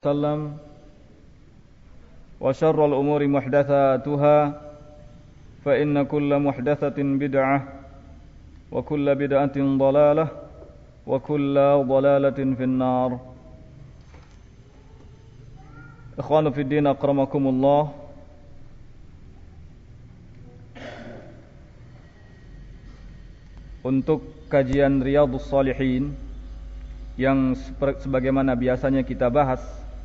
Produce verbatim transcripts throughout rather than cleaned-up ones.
وسلم وشر الأمور محدثاتها فإن كل محدثة بدعة وكل بدعة ضلالة وكل ضلالة في النار. Ikhwanu fi din, akramakumullah. Untuk kajian Riyadhus Shalihin yang sebagaimana biasanya kita bahas,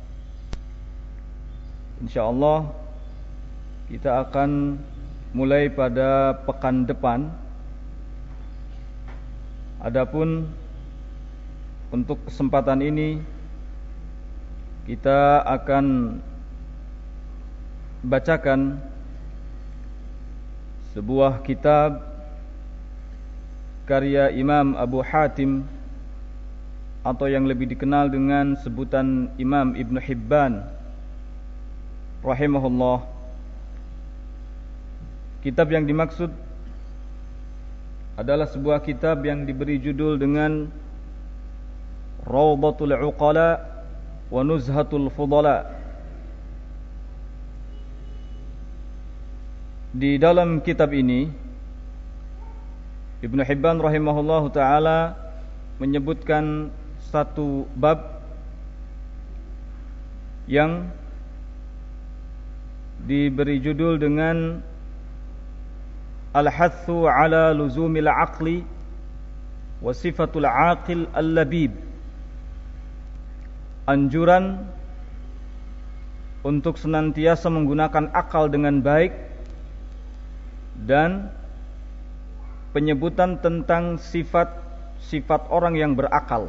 insyaallah kita akan mulai pada pekan depan. Adapun untuk kesempatan ini kita akan bacakan sebuah kitab karya Imam Abu Hatim, atau yang lebih dikenal dengan sebutan Imam Ibn Hibban rahimahullah. Kitab yang dimaksud adalah sebuah kitab yang diberi judul dengan Rawdatul Uqala wa Nuzhatul Fudala. Di dalam kitab ini Ibnu Hibban rahimahullahu taala menyebutkan satu bab yang diberi judul dengan Al-Hathu ala luzumil aqli wa sifatul aqil al-labib. Anjuran untuk senantiasa menggunakan akal dengan baik dan penyebutan tentang sifat-sifat orang yang berakal.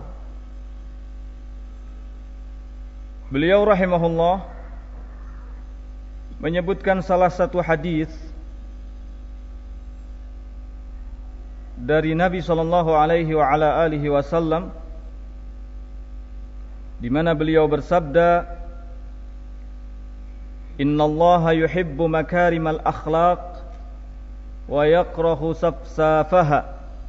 Beliau rahimahullah menyebutkan salah satu hadis dari Nabi sallallahu alaihi wa ala alihi wasallam, di mana beliau bersabda, "Innallaha yuhibbu makarimal akhlaq wa yakrahu safsafaha."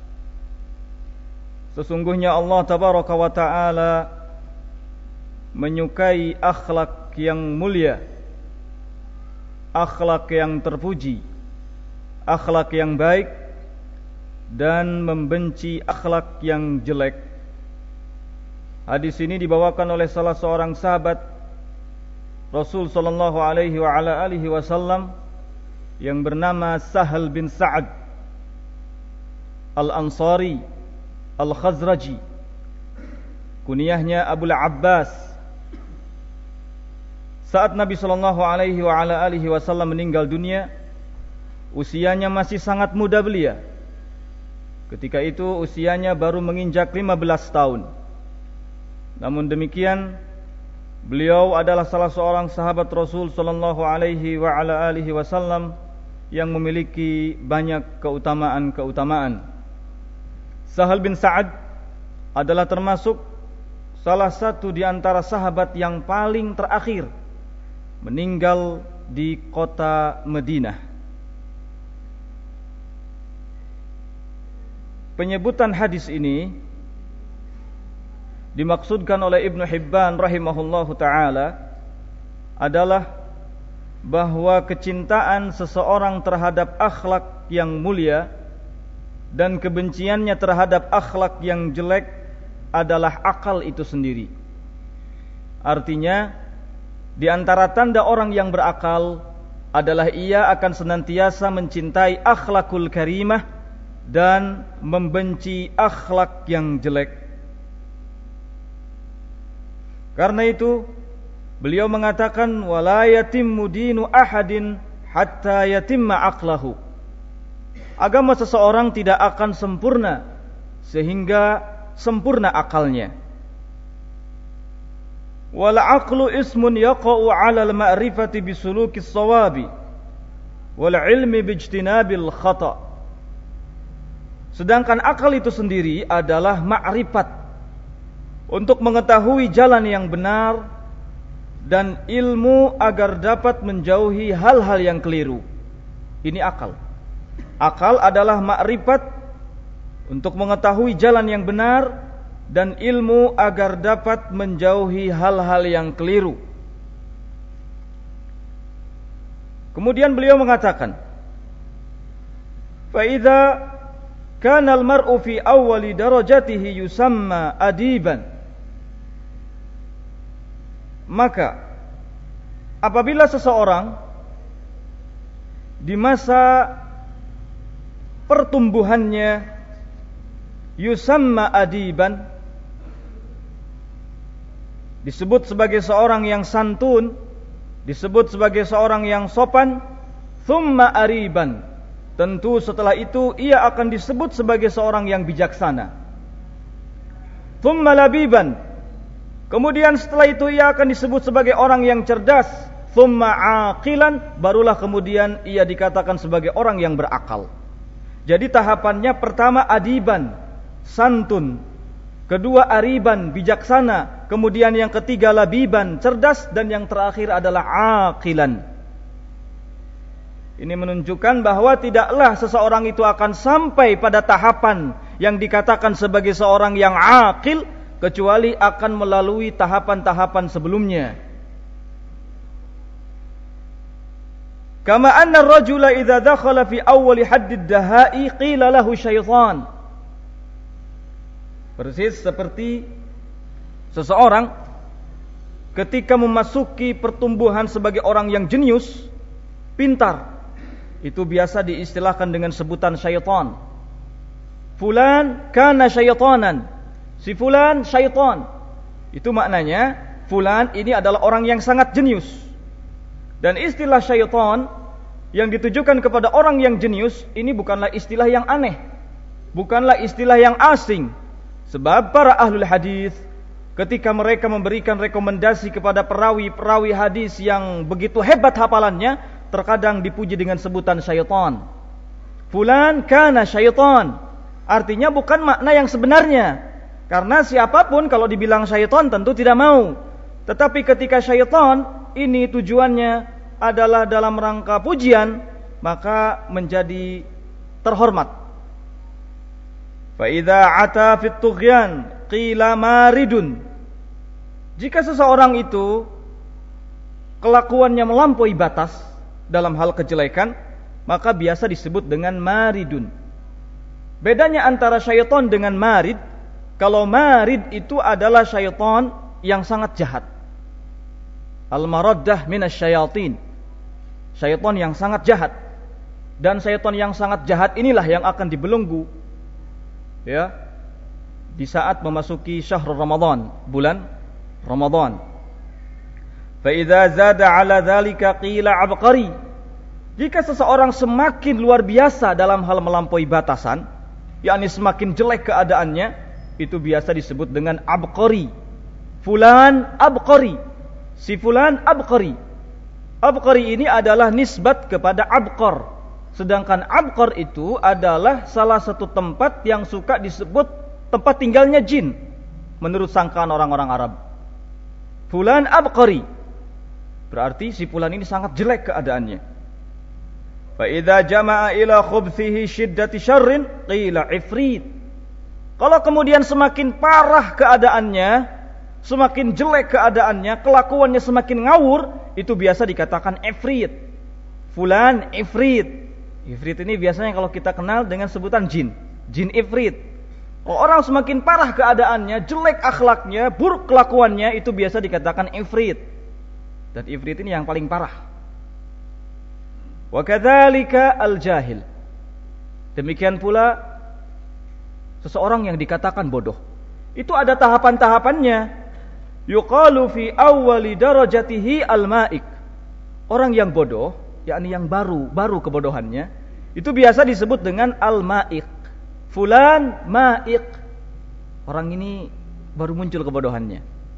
Sesungguhnya Allah tabaraka wa taala menyukai akhlak yang mulia, akhlak yang terpuji, akhlak yang baik, dan membenci akhlak yang jelek. Hadis ini dibawakan oleh salah seorang sahabat Rasul sallallahu alaihi wa ala alihi wasallam yang bernama Sahal bin Sa'ad Al-Ansari Al-Khazraji, kunyahnya Abu Abbas. Saat Nabi sallallahu alaihi wa ala alihi wasallam meninggal dunia, usianya masih sangat muda belia. Ketika itu usianya baru menginjak lima belas tahun. Namun demikian, beliau adalah salah seorang sahabat Rasul sallallahu alaihi wa ala alihi wasallam yang memiliki banyak keutamaan-keutamaan. Sahal bin Sa'ad adalah termasuk salah satu di antara sahabat yang paling terakhir meninggal di kota Madinah. Penyebutan hadis ini dimaksudkan oleh Ibnu Hibban rahimahullahu taala adalah bahwa kecintaan seseorang terhadap akhlak yang mulia dan kebenciannya terhadap akhlak yang jelek adalah akal itu sendiri. Artinya, di antara tanda orang yang berakal adalah ia akan senantiasa mencintai akhlakul karimah dan membenci akhlak yang jelek. Karena itu beliau mengatakan, wala yatimmu dinu ahadin hatta yatimma aqlahu. Agama seseorang tidak akan sempurna sehingga sempurna akalnya. Wal aqlu ismun yaqa'u 'ala al-ma'rifati bisulukis sawabi wal 'ilmi bijtinabil khata'. Sedangkan akal itu sendiri adalah ma'rifat, untuk mengetahui jalan yang benar, dan ilmu agar dapat menjauhi hal-hal yang keliru. Ini akal. Akal adalah ma'rifat untuk mengetahui jalan yang benar dan ilmu agar dapat menjauhi hal-hal yang keliru. Kemudian beliau mengatakan, fa idza kana al-mar'u fi awwali darajatihi yusamma adiban, maka apabila seseorang di masa pertumbuhannya yusamma adiban, disebut sebagai seorang yang santun, disebut sebagai seorang yang sopan, thumma ariban, tentu setelah itu ia akan disebut sebagai seorang yang bijaksana. Thumma labiban, kemudian setelah itu ia akan disebut sebagai orang yang cerdas. Thumma aqilan, barulah kemudian ia dikatakan sebagai orang yang berakal. Jadi tahapannya pertama adiban, santun, kedua ariban, bijaksana, kemudian yang ketiga labiban, cerdas, dan yang terakhir adalah aqilan. Ini menunjukkan bahwa tidaklah seseorang itu akan sampai pada tahapan yang dikatakan sebagai seorang yang aqil kecuali akan melalui tahapan-tahapan sebelumnya. Kama anna ar-rajula idza dakhala fi awwali haddid dahai qila lahu syaitan. Persis seperti seseorang ketika memasuki pertumbuhan sebagai orang yang jenius, pintar, itu biasa diistilahkan dengan sebutan syaitan. Fulan kana syaitanan, si fulan syaitan. Itu maknanya fulan ini adalah orang yang sangat jenius. Dan istilah syaitan yang ditujukan kepada orang yang jenius ini bukanlah istilah yang aneh, bukanlah istilah yang asing. Sebab para ahlul hadis ketika mereka memberikan rekomendasi kepada perawi-perawi hadis yang begitu hebat hafalannya, terkadang dipuji dengan sebutan syaitan. Fulan kana syaitan, artinya bukan makna yang sebenarnya. Karena siapapun kalau dibilang syaitan tentu tidak mau. Tetapi ketika syaitan ini tujuannya adalah dalam rangka pujian, maka menjadi terhormat. Fa idza ata fit tughyan qila maridun. Jika seseorang itu kelakuannya melampaui batas dalam hal kejelekan, maka biasa disebut dengan maridun. Bedanya antara syaitan dengan marid, kalau marid itu adalah syaitan yang sangat jahat. Al-maraddah minasyayatin, syaitan yang sangat jahat. Dan syaitan yang sangat jahat inilah yang akan dibelenggu, ya, di saat memasuki syahrul Ramadan, bulan Ramadan. Fa idza zada ala dzalika qila abqari. Jika seseorang semakin luar biasa dalam hal melampaui batasan, yakni semakin jelek keadaannya, itu biasa disebut dengan abqari. Fulan abqari, si fulan abqari. Abqari ini adalah nisbat kepada abqar. Sedangkan abqar itu adalah salah satu tempat yang suka disebut tempat tinggalnya jin, menurut sangkaan orang-orang Arab. Fulan abqari, berarti si fulan ini sangat jelek keadaannya. Fa idza jama'a ila khubthihi syiddati syarrin qila ifrit. Kalau kemudian semakin parah keadaannya, semakin jelek keadaannya, kelakuannya semakin ngawur, itu biasa dikatakan ifrit. Fulan ifrit. Ifrit ini biasanya kalau kita kenal dengan sebutan jin, jin ifrit. Kalau orang semakin parah keadaannya, jelek akhlaknya, buruk kelakuannya, itu biasa dikatakan ifrit. Dan ifrit ini yang paling parah. Wa kadzalika al-jahil. Demikian pula seseorang yang dikatakan bodoh. Itu ada tahapan-tahapannya. Yuqalu fi awwali darajatihi al-ma'ik. Orang yang bodoh, yakni yang baru, baru kebodohannya, itu biasa disebut dengan al-ma'ik. Fulan ma'ik. Orang ini baru muncul kebodohannya.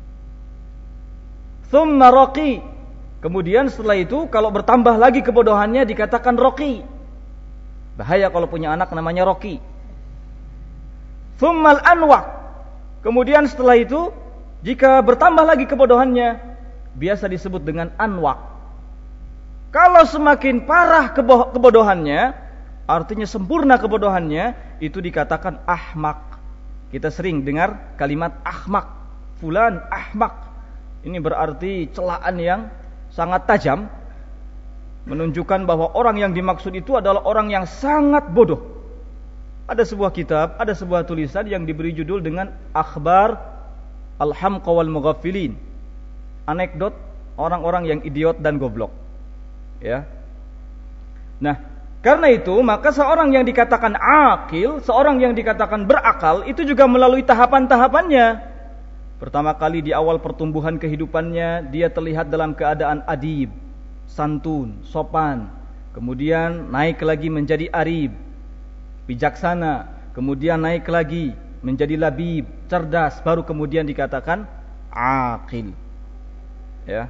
Thumma raqi. Kemudian setelah itu kalau bertambah lagi kebodohannya dikatakan raqi. Bahaya kalau punya anak namanya Roqi. Thummal anwa. Kemudian setelah itu jika bertambah lagi kebodohannya biasa disebut dengan anwa. Kalau semakin parah kebo- kebodohannya, artinya sempurna kebodohannya, itu dikatakan ahmak. Kita sering dengar kalimat ahmak, fulan ahmak. Ini berarti celaan yang sangat tajam, menunjukkan bahwa orang yang dimaksud itu adalah orang yang sangat bodoh. Ada sebuah kitab, ada sebuah tulisan yang diberi judul dengan Akhbar Al-Hamqa wal Mughaffilin, anekdot orang-orang yang idiot dan goblok. Ya. Nah, karena itu maka seorang yang dikatakan akil, seorang yang dikatakan berakal itu juga melalui tahapan-tahapannya. Pertama kali di awal pertumbuhan kehidupannya dia terlihat dalam keadaan adib, santun, sopan. Kemudian naik lagi menjadi arib, bijaksana. Kemudian naik lagi menjadi labib, cerdas. Baru kemudian dikatakan akil. Ya.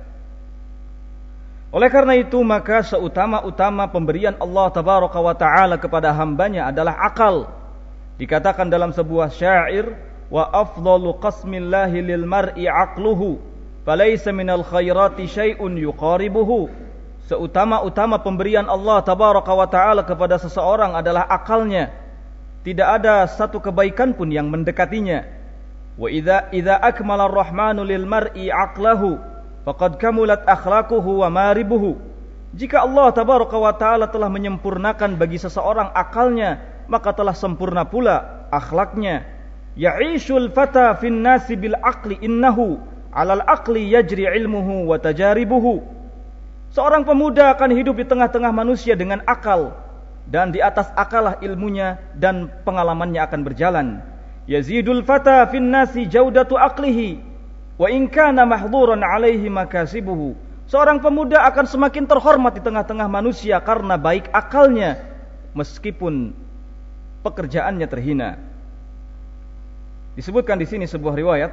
Oleh karena itu maka seutama-utama pemberian Allah tabaraka wa ta'ala kepada hambanya adalah akal. Dikatakan dalam sebuah syair, wa afdalu qasmillahi lil mar'i aqluhu falaysa minal khairati syai'un yuqaribuhu. Seutama-utama pemberian Allah tabaraka wa ta'ala kepada seseorang adalah akalnya. Tidak ada satu kebaikan pun yang mendekatinya. Wa idza idza akmala ar-rahmanu lil mar'i aqlahu faqad kamulat akhlaquhu wa maribuhu. Jika Allah tabaraka wa ta'ala telah menyempurnakan bagi seseorang akalnya, maka telah sempurna pula akhlaknya. Ya'ishul fata fin nasi bil aqli innahu 'alal aqli yajri ilmuhu wa tajaribuhu. Seorang pemuda akan hidup di tengah-tengah manusia dengan akal, dan di atas akalah ilmunya dan pengalamannya akan berjalan. Yazidul fata fin nasi jaudatu aqlihi wa in kana mahdhuran alaihi makasibuhu. Seorang pemuda akan semakin terhormat di tengah-tengah manusia karena baik akalnya meskipun pekerjaannya terhina. Disebutkan di sini sebuah riwayat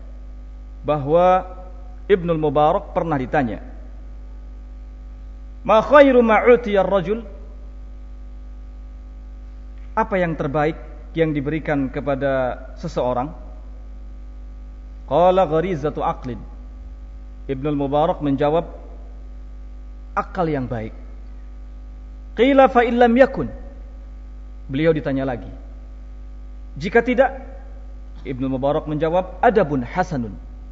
bahwa Ibnul Mubarak pernah ditanya, "Ma khairu ma utiya ar-rajul?" Apa yang terbaik yang diberikan kepada seseorang? Qala gharizatu aqlin. Ibnul Mubarak menjawab, akal yang baik. Qila fa illam yakun. Beliau ditanya lagi, jika tidak? Ibnul Mubarak menjawab, adabun hasanun.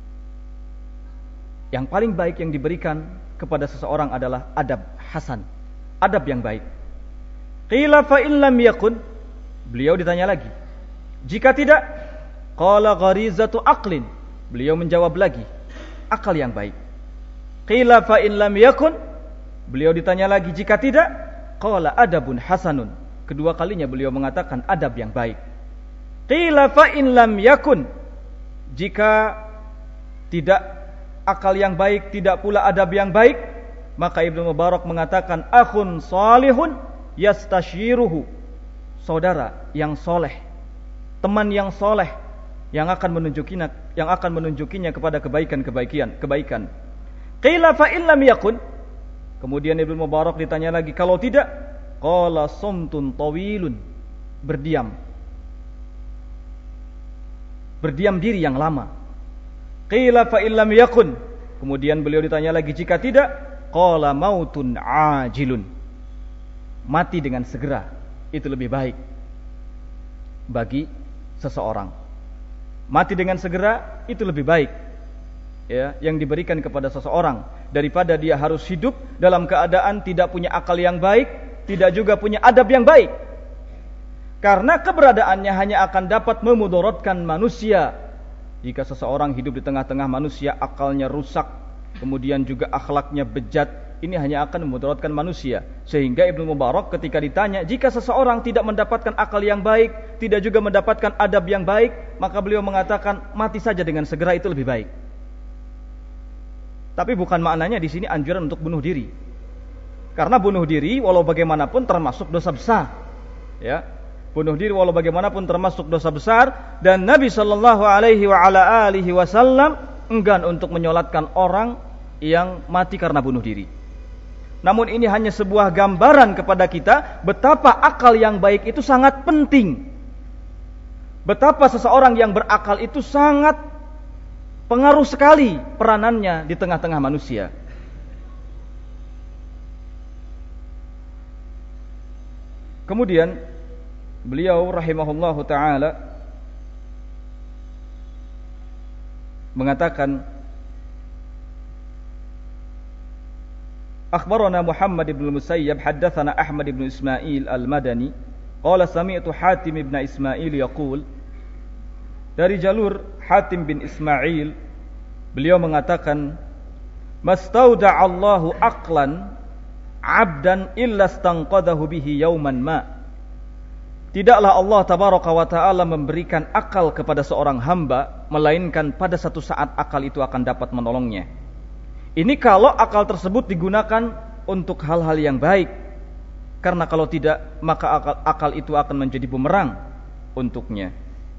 Yang paling baik yang diberikan kepada seseorang adalah adab hasan, adab yang baik. Qila fa illam yakun. Beliau ditanya lagi, jika tidak? Qala gharizatu aqlin. Beliau menjawab lagi, akal yang baik. Qila fa in lam yakun. Beliau ditanya lagi, jika tidak? Qala adabun hasanun. Kedua kalinya beliau mengatakan adab yang baik. Qila fa in lam yakun. Jika tidak akal yang baik, tidak pula adab yang baik, maka Ibnu Mubarak mengatakan akhun salihun yastasyiruhu. Saudara yang soleh, teman yang soleh yang akan menunjukinya yang akan menunjukinya kepada kebaikan-kebaikan, kebaikan. Qila fa in lam yakun. Kemudian Ibnu Mubarak ditanya lagi, kalau tidak? Qala sumtun tawilun. Berdiam. Berdiam diri yang lama. Qila fa in lam yakun. Kemudian beliau ditanya lagi, jika tidak? Qala mautun ajilun. Mati dengan segera. Itu lebih baik bagi seseorang. Mati dengan segera itu lebih baik, ya, yang diberikan kepada seseorang daripada dia harus hidup dalam keadaan tidak punya akal yang baik, tidak juga punya adab yang baik. Karena keberadaannya hanya akan dapat memudaratkan manusia. Jika seseorang hidup di tengah-tengah manusia, akalnya rusak, kemudian juga akhlaknya bejat, ini hanya akan memudaratkan manusia. Sehingga Ibnu Mubarak ketika ditanya, jika seseorang tidak mendapatkan akal yang baik, tidak juga mendapatkan adab yang baik, maka beliau mengatakan mati saja dengan segera itu lebih baik. Tapi bukan maknanya di sini anjuran untuk bunuh diri. Karena bunuh diri walau bagaimanapun termasuk dosa besar. Ya, bunuh diri walau bagaimanapun termasuk dosa besar, dan Nabi sallallahu alaihi wa ala alihi wasallam enggan untuk menyolatkan orang yang mati karena bunuh diri. Namun ini hanya sebuah gambaran kepada kita betapa akal yang baik itu sangat penting. Betapa seseorang yang berakal itu sangat pengaruh sekali peranannya di tengah-tengah manusia. Kemudian beliau rahimahullahu ta'ala mengatakan, akhbarana Muhammad ibn Musayyab haddatsana Ahmad ibn Ismail al-Madani qala sami'tu Hatim ibn Ismail yaqul, dari jalur Hatim bin Ismail beliau mengatakan, mastauda'allahu aqlan 'abdan illa stanqadahu bihi yauman ma. Tidaklah Allah tabaraka wa taala memberikan akal kepada seorang hamba melainkan pada satu saat akal itu akan dapat menolongnya. Ini kalau akal tersebut digunakan untuk hal-hal yang baik. Karena kalau tidak, maka akal, akal itu akan menjadi bumerang untuknya.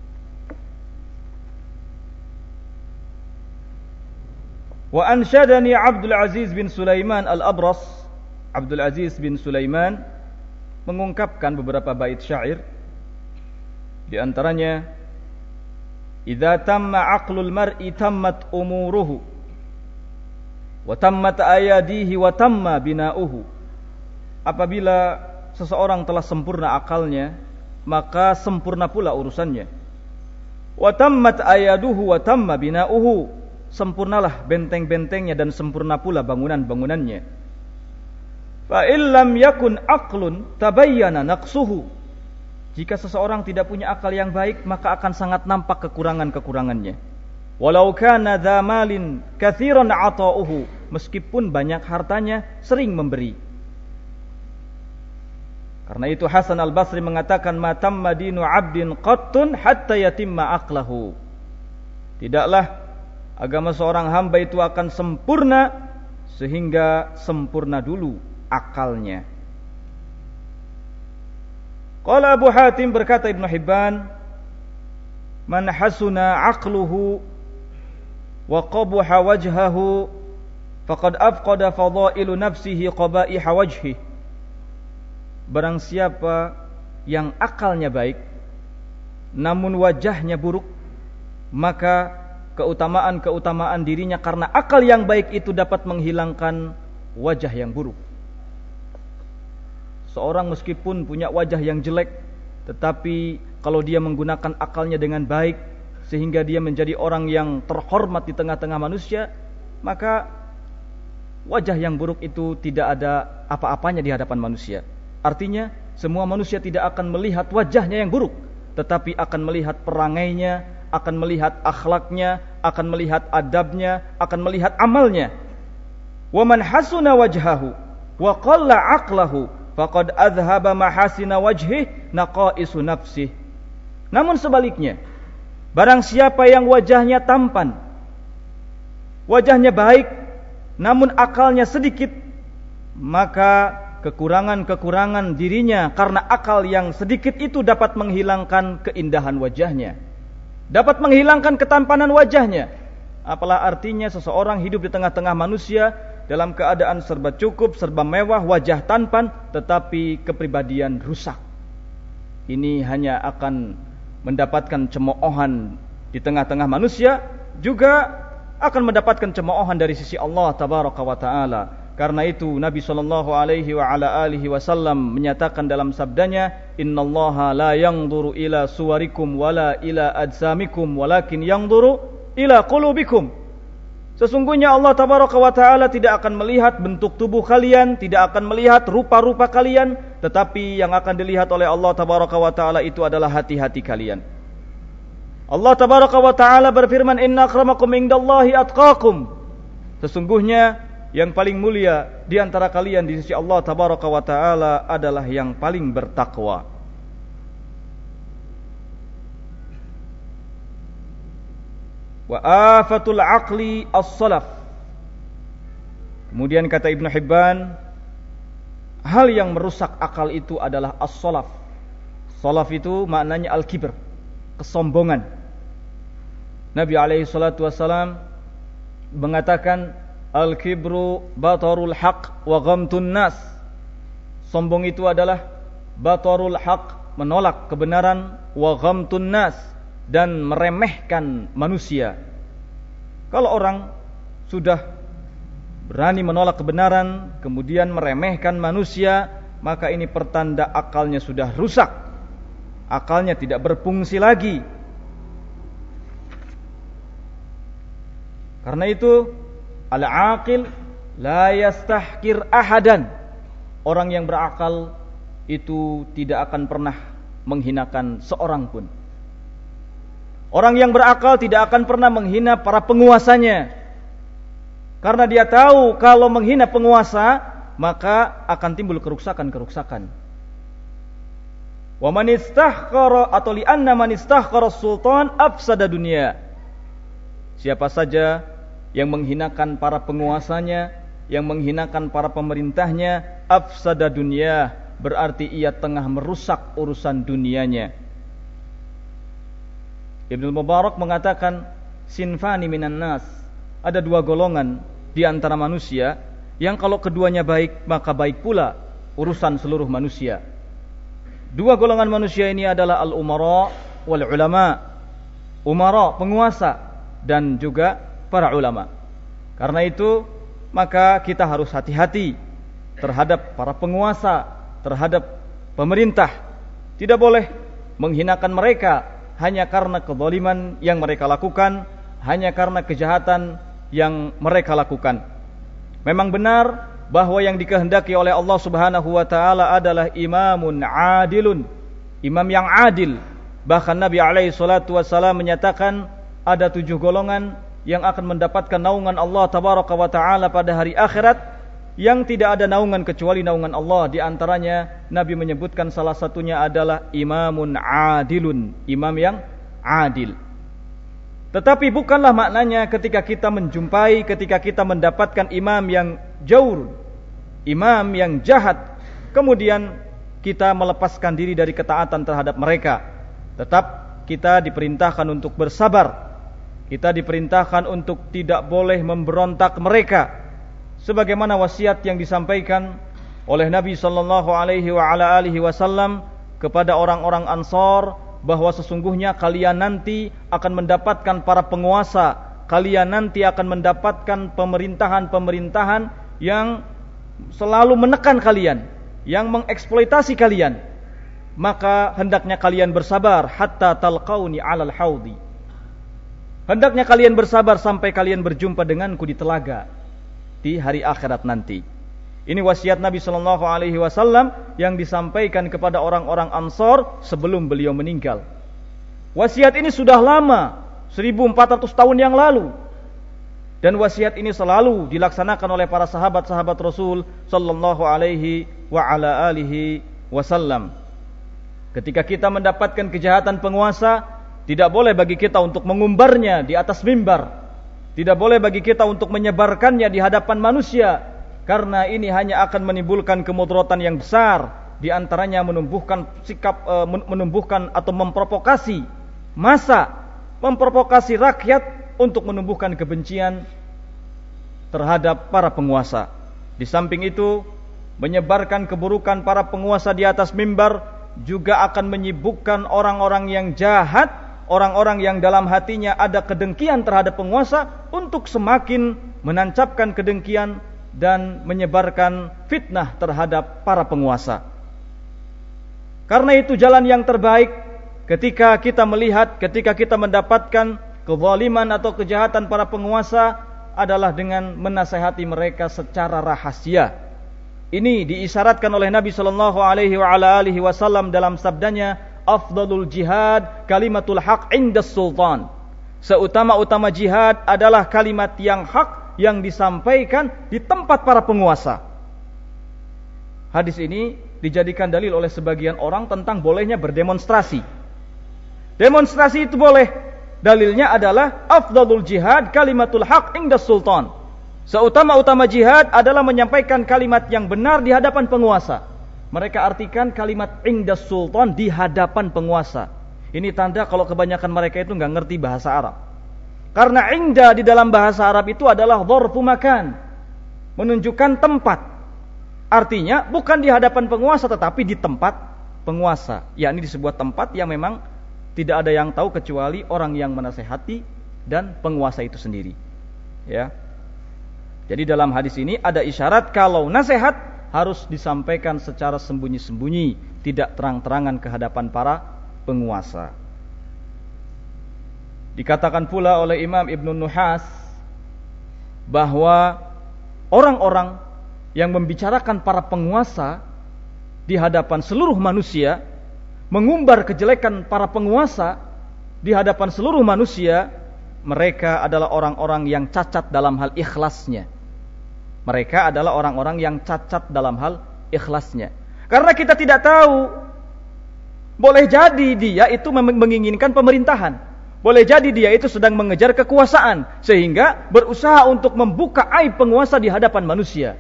Wa ansyadani Abdul Aziz bin Sulaiman al-Abras. Abdul Aziz bin Sulaiman mengungkapkan beberapa bait syair. Di antaranya, idza tamma aqlul mar'i tammat umuruhu wa tammat ayadihi wa tamma bina'uhu. Apabila seseorang telah sempurna akalnya, maka sempurna pula urusannya. Wa tammat ayaduhu wa tamma bina'uhu. Sempurnalah benteng-bentengnya dan sempurna pula bangunan-bangunannya. Fa illam yakun aqlun tabayyana naqsuhu. Jika seseorang tidak punya akal yang baik, maka akan sangat nampak kekurangan-kekurangannya. Walau kana dza malin katsiran ata'uhu, meskipun banyak hartanya, sering memberi. Karena itu Hasan al-Basri mengatakan, ma tamma dinu 'abdin qattun hatta yatimma aqlahu. Tidaklah agama seorang hamba itu akan sempurna sehingga sempurna dulu akalnya. Qala Abu Hatim, berkata Ibnu Hibban, man hasuna aqluhu wa qabaha wajhahu faqad afqada fadailu nafsihi qabaiha wajhi. Barang siapa yang akalnya baik namun wajahnya buruk, maka keutamaan-keutamaan dirinya karena akal yang baik itu dapat menghilangkan wajah yang buruk. Seorang meskipun punya wajah yang jelek, tetapi kalau dia menggunakan akalnya dengan baik sehingga dia menjadi orang yang terhormat di tengah-tengah manusia, maka wajah yang buruk itu tidak ada apa-apanya di hadapan manusia. Artinya semua manusia tidak akan melihat wajahnya yang buruk, tetapi akan melihat perangainya, akan melihat akhlaknya, akan melihat adabnya, akan melihat amalnya. Wa man hasuna wajhahu wa qalla aqlahu faqad adhhaba mahasina wajhi naqaisu nafsih. Namun sebaliknya, barang siapa yang wajahnya tampan, wajahnya baik, namun akalnya sedikit, maka kekurangan-kekurangan dirinya karena akal yang sedikit itu dapat menghilangkan keindahan wajahnya, dapat menghilangkan ketampanan wajahnya. Apalah artinya seseorang hidup di tengah-tengah manusia dalam keadaan serba cukup, serba mewah, wajah tampan, tetapi kepribadian rusak. Ini hanya akan mendapatkan cemoohan di tengah-tengah manusia, juga akan mendapatkan cemoohan dari sisi Allah tabaraka wa taala. Karena itu Nabi sallallahu alaihi wa ala alihi wasallam menyatakan dalam sabdanya, innallaha la yanzuru ila suwarikum wala ila ajsamikum walakin yanzuru ila qulubikum. Sesungguhnya Allah tabaraka wa ta'ala tidak akan melihat bentuk tubuh kalian, tidak akan melihat rupa-rupa kalian, tetapi yang akan dilihat oleh Allah tabaraka wa ta'ala itu adalah hati-hati kalian. Allah tabaraka wa ta'ala berfirman, inna akramakum indallahi atqakum. Sesungguhnya yang paling mulia di antara kalian di sisi Allah tabaraka wa ta'ala adalah yang paling bertakwa. Wa afatul aqli as-salaf. Kemudian kata Ibnu Hibban, hal yang merusak akal itu adalah as-salaf. Salaf itu maknanya al-kibr, kesombongan. Nabi alaihi salatu wasalam mengatakan, al-kibru batarul haq wa ghamtun nas. Sombong itu adalah batarul haq, menolak kebenaran, wa ghamtun nas, dan meremehkan manusia. Kalau orang sudah berani menolak kebenaran, kemudian meremehkan manusia, maka ini pertanda akalnya sudah rusak. Akalnya tidak berfungsi lagi. Karena itu al-aqil la yastahqir ahadan. Orang yang berakal itu tidak akan pernah menghinakan seorang pun. Orang yang berakal tidak akan pernah menghina para penguasanya. Karena dia tahu kalau menghina penguasa, maka akan timbul kerusakan-kerusakan. Wa man istahqara atau li anna man istahqara sultan afsada dunya. Siapa saja yang menghinakan para penguasanya, yang menghinakan para pemerintahnya, afsada dunya, berarti ia tengah merusak urusan dunianya. Ibnu Mubarak mengatakan, sinfani minan nas, ada dua golongan di antara manusia yang kalau keduanya baik, maka baik pula urusan seluruh manusia. Dua golongan manusia ini adalah al-umara wal ulama. Umara, penguasa, dan juga para ulama. Karena itu, maka kita harus hati-hati terhadap para penguasa, terhadap pemerintah. Tidak boleh menghinakan mereka hanya karena kezaliman yang mereka lakukan, hanya karena kejahatan yang mereka lakukan. Memang benar bahwa yang dikehendaki oleh Allah Subhanahu wa taala adalah imamun adilun, imam yang adil. Bahkan Nabi alaihi salatu wasallam menyatakan ada tujuh golongan yang akan mendapatkan naungan Allah tabaraka wa taala pada hari akhirat, yang tidak ada naungan kecuali naungan Allah. Di antaranya Nabi menyebutkan salah satunya adalah imamun adilun, imam yang adil. Tetapi bukanlah maknanya ketika kita menjumpai, ketika kita mendapatkan imam yang jaur, imam yang jahat, kemudian kita melepaskan diri dari ketaatan terhadap mereka. Tetap kita diperintahkan untuk bersabar. Kita diperintahkan untuk tidak boleh memberontak mereka. Sebagaimana wasiat yang disampaikan oleh Nabi sallallahu alaihi wa ala alihi wasallam kepada orang-orang Ansar, bahwa sesungguhnya kalian nanti akan mendapatkan para penguasa, kalian nanti akan mendapatkan pemerintahan-pemerintahan yang selalu menekan kalian, yang mengeksploitasi kalian. Maka hendaknya kalian bersabar hatta talqauni 'alal haudi. Hendaknya kalian bersabar sampai kalian berjumpa denganku di telaga di hari akhirat nanti. Ini wasiat Nabi sallallahu alaihi wasallam yang disampaikan kepada orang-orang Ansar sebelum beliau meninggal. Wasiat ini sudah lama, seribu empat ratus tahun yang lalu. Dan wasiat ini selalu dilaksanakan oleh para sahabat-sahabat Rasul sallallahu alaihi wa ala alihi wasallam. Ketika kita mendapatkan kejahatan penguasa, tidak boleh bagi kita untuk mengumbarnya di atas mimbar. Tidak boleh bagi kita untuk menyebarkannya di hadapan manusia. Karena ini hanya akan menimbulkan kemudaratan yang besar, di antaranya menumbuhkan sikap e, menumbuhkan atau memprovokasi massa, memprovokasi rakyat untuk menumbuhkan kebencian terhadap para penguasa. Di samping itu, menyebarkan keburukan para penguasa di atas mimbar juga akan menyibukkan orang-orang yang jahat, orang-orang yang dalam hatinya ada kedengkian terhadap penguasa, untuk semakin menancapkan kedengkian dan menyebarkan fitnah terhadap para penguasa. Karena itu jalan yang terbaik ketika kita melihat, ketika kita mendapatkan kezaliman atau kejahatan para penguasa adalah dengan menasihati mereka secara rahasia. Ini diisyaratkan oleh Nabi sallallahu alaihi wa ala alihi wasallam dalam sabdanya, afdalul jihad kalimatul haq indas sultan. Seutama-utama jihad adalah kalimat yang hak yang disampaikan di tempat para penguasa. Hadis ini dijadikan dalil oleh sebagian orang tentang bolehnya berdemonstrasi. Demonstrasi itu boleh. Dalilnya adalah afdalul jihad kalimatul haq indas sultan. Seutama-utama jihad adalah menyampaikan kalimat yang benar di hadapan penguasa. Mereka artikan kalimat indas sultan, di hadapan penguasa. Ini tanda kalau kebanyakan mereka itu nggak ngerti bahasa Arab. Karena inda di dalam bahasa Arab itu adalah dzarfu makan, menunjukkan tempat. Artinya bukan di hadapan penguasa tetapi di tempat penguasa, yakni di sebuah tempat yang memang tidak ada yang tahu kecuali orang yang menasehati dan penguasa itu sendiri. Ya. Jadi dalam hadis ini ada isyarat kalau nasihat harus disampaikan secara sembunyi-sembunyi, tidak terang-terangan ke hadapan para penguasa. Dikatakan pula oleh Imam Ibn Nuhas bahwa orang-orang yang membicarakan para penguasa di hadapan seluruh manusia, mengumbar kejelekan para penguasa di hadapan seluruh manusia, mereka adalah orang-orang yang cacat dalam hal ikhlasnya. Mereka adalah orang-orang yang cacat dalam hal ikhlasnya. Karena kita tidak tahu, boleh jadi dia itu menginginkan pemerintahan, boleh jadi dia itu sedang mengejar kekuasaan, sehingga berusaha untuk membuka aib penguasa di hadapan manusia.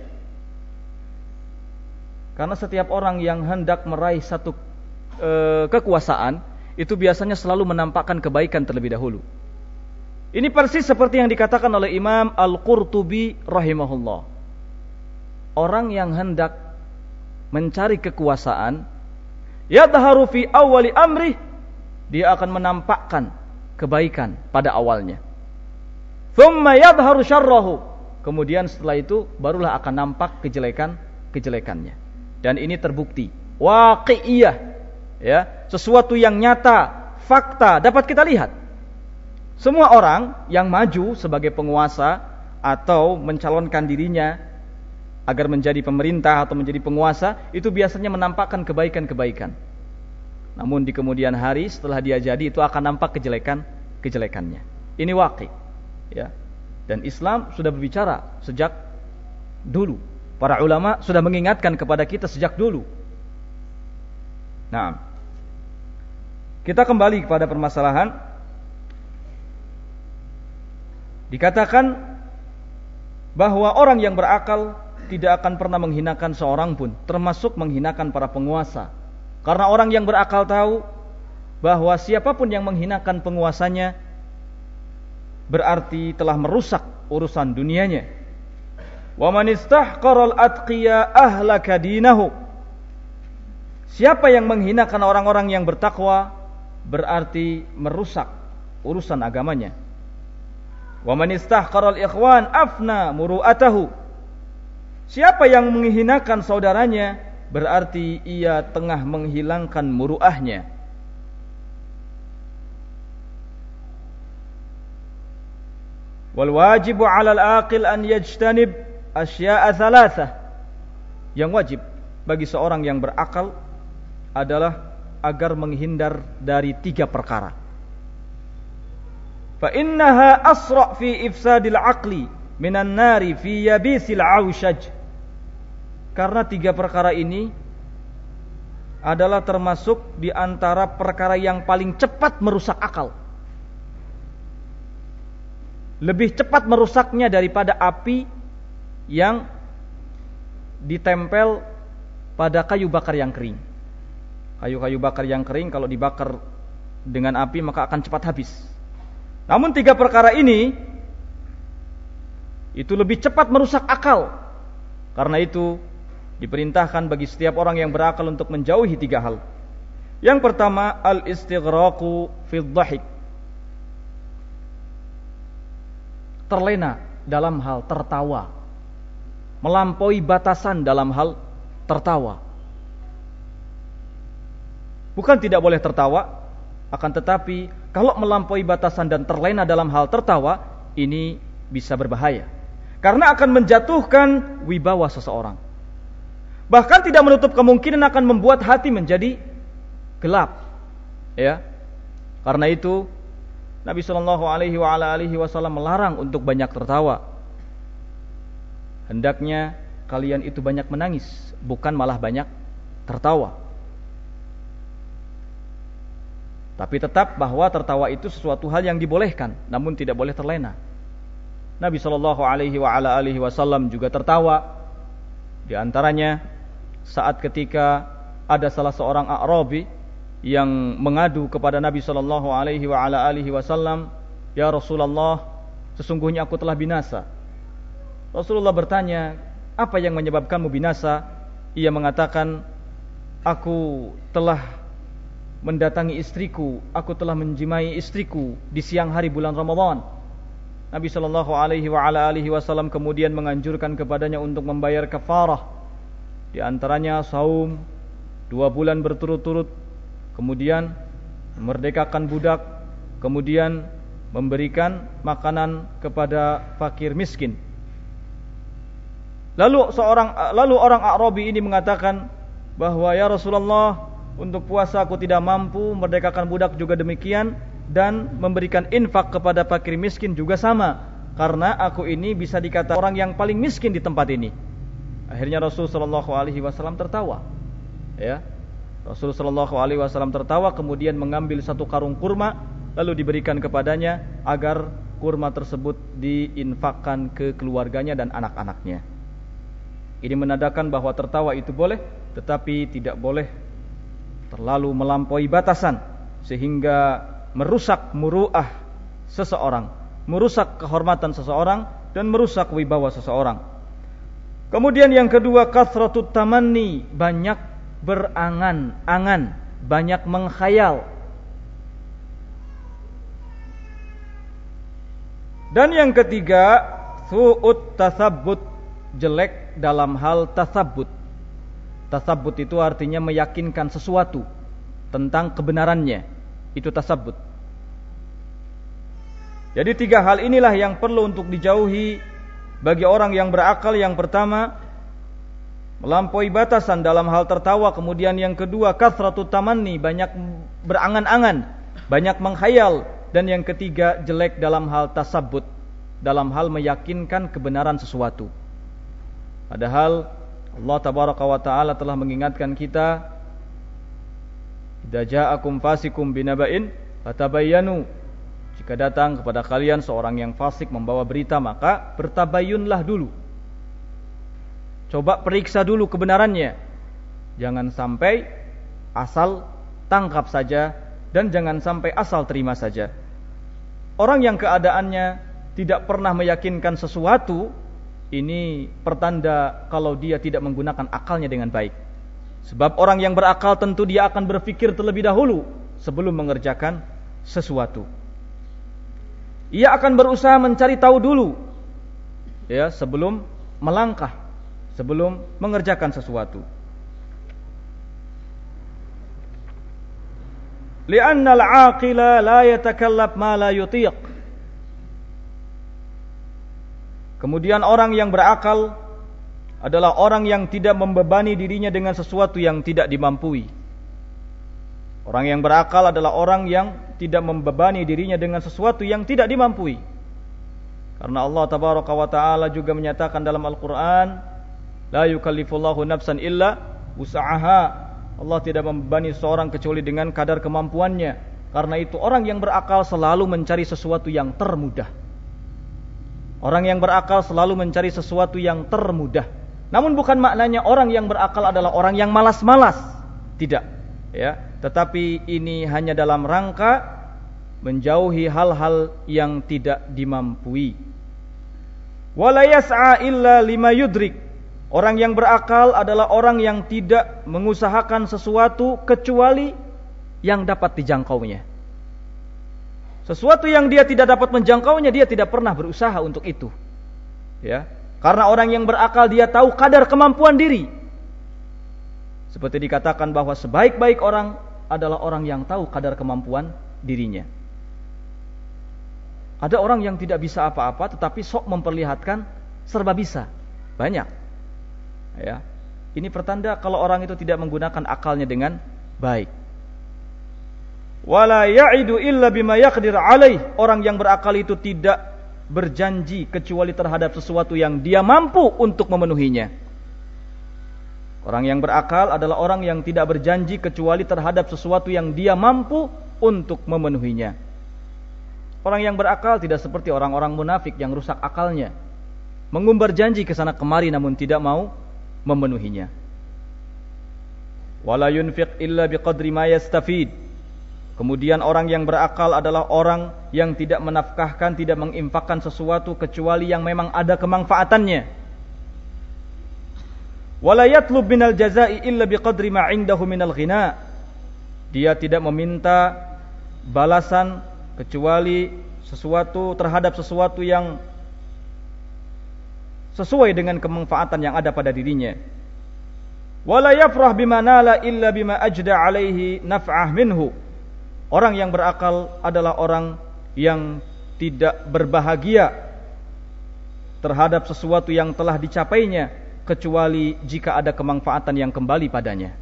Karena setiap orang yang hendak meraih satu e, kekuasaan, itu biasanya selalu menampakkan kebaikan terlebih dahulu. Ini persis seperti yang dikatakan oleh Imam Al-Qurtubi rahimahullah. Orang yang hendak mencari kekuasaan, yadharu fi awali amri, dia akan menampakkan kebaikan pada awalnya. Thumma yadharu syarrahu, kemudian setelah itu barulah akan nampak kejelekan-kejelekannya. Dan ini terbukti waqi'iyah, ya, sesuatu yang nyata, fakta dapat kita lihat. Semua orang yang maju sebagai penguasa atau mencalonkan dirinya agar menjadi pemerintah atau menjadi penguasa, itu biasanya menampakkan kebaikan-kebaikan. Namun di kemudian hari setelah dia jadi, itu akan nampak kejelekan-kejelekannya. Ini waqi', ya. Dan Islam sudah berbicara sejak dulu. Para ulama sudah mengingatkan kepada kita sejak dulu. Nah, kita kembali kepada permasalahan. Dikatakan bahwa orang yang berakal tidak akan pernah menghinakan seorang pun, termasuk menghinakan para penguasa. Karena orang yang berakal tahu bahwa siapapun yang menghinakan penguasanya berarti telah merusak urusan dunianya. Wa man istahqaral atqiya ahlaka dinahu. Siapa yang menghinakan orang-orang yang bertakwa berarti merusak urusan agamanya. Wa man istahqaral ikhwan afna muru'atahu. Siapa yang menghinakan saudaranya berarti ia tengah menghilangkan muru'ahnya. Wal wajibu 'alal aqil an yajtanib asya'a thalathah. Yang wajib bagi seorang yang berakal adalah agar menghindar dari tiga perkara. Fa innaha asra' fi ifsadil aqli minan nari fi yabisil aushaj. Karena tiga perkara ini adalah termasuk di antara perkara yang paling cepat merusak akal. Lebih cepat merusaknya daripada api yang ditempel pada kayu bakar yang kering. Kayu-kayu bakar yang kering kalau dibakar dengan api maka akan cepat habis. Namun tiga perkara ini itu lebih cepat merusak akal. Karena itu diperintahkan bagi setiap orang yang berakal untuk menjauhi tiga hal. Yang pertama, al-istighraqu fid dhahik. Terlena dalam hal tertawa, melampaui batasan dalam hal tertawa. Bukan tidak boleh tertawa, akan tetapi kalau melampaui batasan dan terlena dalam hal tertawa, ini bisa berbahaya. Karena akan menjatuhkan wibawa seseorang. Bahkan tidak menutup kemungkinan akan membuat hati menjadi gelap. Ya. Karena itu Nabi sallallahu alaihi wa ala alihi wasallam melarang untuk banyak tertawa. Hendaknya kalian itu banyak menangis, bukan malah banyak tertawa. Tapi tetap bahwa tertawa itu sesuatu hal yang dibolehkan, namun tidak boleh terlena. Nabi sallallahu alaihi wa ala alihi wasallam juga tertawa. Di antaranya saat ketika ada salah seorang A'rabi yang mengadu kepada Nabi sallallahu alaihi wa ala alihi wasallam, "Ya Rasulullah, sesungguhnya aku telah binasa." Rasulullah bertanya, "Apa yang menyebabkanmu binasa?" Ia mengatakan, "Aku telah mendatangi istriku, aku telah menjimai istriku di siang hari bulan Ramadan." Nabi sallallahu alaihi wa ala alihi wasallam kemudian menganjurkan kepadanya untuk membayar kafarah. Di antaranya saum dua bulan berturut-turut, kemudian memerdekakan budak, kemudian memberikan makanan kepada fakir miskin. Lalu seorang lalu orang A'rabi ini mengatakan bahwa ya Rasulullah, untuk puasa aku tidak mampu, merdekakan budak juga demikian, dan memberikan infak kepada fakir miskin juga sama, karena aku ini bisa dikatakan orang yang paling miskin di tempat ini. Akhirnya Rasul sallallahu alaihi wasallam tertawa. Ya. Rasul sallallahu alaihi wasallam tertawa, kemudian mengambil satu karung kurma lalu diberikan kepadanya agar kurma tersebut diinfakkan ke keluarganya dan anak-anaknya. Ini menandakan bahwa tertawa itu boleh, tetapi tidak boleh terlalu melampaui batasan sehingga merusak muru'ah seseorang, merusak kehormatan seseorang, dan merusak wibawa seseorang. Kemudian yang kedua, kathratut tamanni, banyak berangan-angan, banyak mengkhayal. Dan yang ketiga, su'ut tasabbut, jelek dalam hal tasabbut. Tasabbut itu artinya meyakinkan sesuatu tentang kebenarannya. Itu tasabbut. Jadi tiga hal inilah yang perlu untuk dijauhi bagi orang yang berakal. Yang pertama, melampaui batasan dalam hal tertawa. Kemudian yang kedua, kathratut tamanni, banyak berangan-angan, banyak menghayal. Dan yang ketiga, jelek dalam hal tasabbut, dalam hal meyakinkan kebenaran sesuatu. Padahal Allah tabaraka wa ta'ala telah mengingatkan kita, idza ja'akum fasikum binaba'in fatabayyanu, jika datang kepada kalian seorang yang fasik membawa berita, maka bertabayyunlah dulu. Coba periksa dulu kebenarannya. Jangan sampai asal tangkap saja, dan jangan sampai asal terima saja. Orang yang keadaannya tidak pernah meyakinkan sesuatu, ini pertanda kalau dia tidak menggunakan akalnya dengan baik. Sebab orang yang berakal tentu dia akan berpikir terlebih dahulu sebelum mengerjakan sesuatu. Ia akan berusaha mencari tahu dulu, ya, sebelum melangkah, sebelum mengerjakan sesuatu. Li'anna al-'aqila la yatakallaf ma la yutiq. Kemudian orang yang berakal adalah orang yang tidak membebani dirinya dengan sesuatu yang tidak dimampui. Orang yang berakal adalah orang yang tidak membebani dirinya dengan sesuatu yang tidak dimampui. Karena Allah tabaraka wa ta'ala juga menyatakan dalam Al-Quran, la yukallifullahu nafsan illa wus'aha. Allah tidak membebani seorang kecuali dengan kadar kemampuannya. Karena itu orang yang berakal selalu mencari sesuatu yang termudah. Orang yang berakal selalu mencari sesuatu yang termudah. Namun bukan maknanya orang yang berakal adalah orang yang malas-malas. Tidak, ya. Tetapi ini hanya dalam rangka menjauhi hal-hal yang tidak dimampui. Wala yas'a illa lima yudrik. Orang yang berakal adalah orang yang tidak mengusahakan sesuatu kecuali yang dapat dijangkaunya. Sesuatu yang dia tidak dapat menjangkaunya, dia tidak pernah berusaha untuk itu. Ya, karena orang yang berakal dia tahu kadar kemampuan diri. Seperti dikatakan bahwa sebaik-baik orang adalah orang yang tahu kadar kemampuan dirinya. Ada orang yang tidak bisa apa-apa tetapi sok memperlihatkan serba bisa. Banyak. Ya. Ini pertanda kalau orang itu tidak menggunakan akalnya dengan baik. Wala ya'idu illa bima yaqdir alaih. Orang yang berakal itu tidak berjanji kecuali terhadap sesuatu yang dia mampu untuk memenuhinya. Orang yang berakal adalah orang yang tidak berjanji kecuali terhadap sesuatu yang dia mampu untuk memenuhinya. Orang yang berakal tidak seperti orang-orang munafik yang rusak akalnya, mengumbar janji ke sana kemari namun tidak mau memenuhinya. Wala yunfiq illa biqadri ma yastafid. Kemudian orang yang berakal adalah orang yang tidak menafkahkan, tidak menginfakkan sesuatu kecuali yang memang ada kemanfaatannya. Wala yatlub minal jazai illa biqadri ma 'indahu minal ghina. Dia tidak meminta balasan kecuali sesuatu terhadap sesuatu yang sesuai dengan kemanfaatan yang ada pada dirinya. Wala yafrah bima nala illa bima ajda 'alaihi naf'ah minhu. Orang yang berakal adalah orang yang tidak berbahagia terhadap sesuatu yang telah dicapainya kecuali jika ada kemanfaatan yang kembali padanya.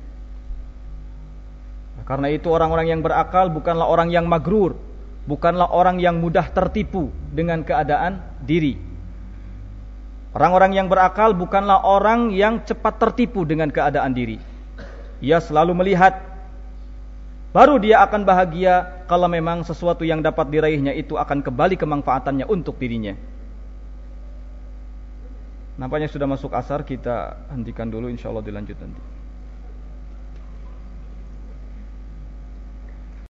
Karena itu orang-orang yang berakal bukanlah orang yang magrur, bukanlah orang yang mudah tertipu dengan keadaan diri. Orang-orang yang berakal bukanlah orang yang cepat tertipu dengan keadaan diri. Ia selalu melihat, baru dia akan bahagia kalau memang sesuatu yang dapat diraihnya itu akan kembali kemanfaatannya untuk dirinya. Nampaknya sudah masuk asar, kita hentikan dulu, insyaallah dilanjut nanti.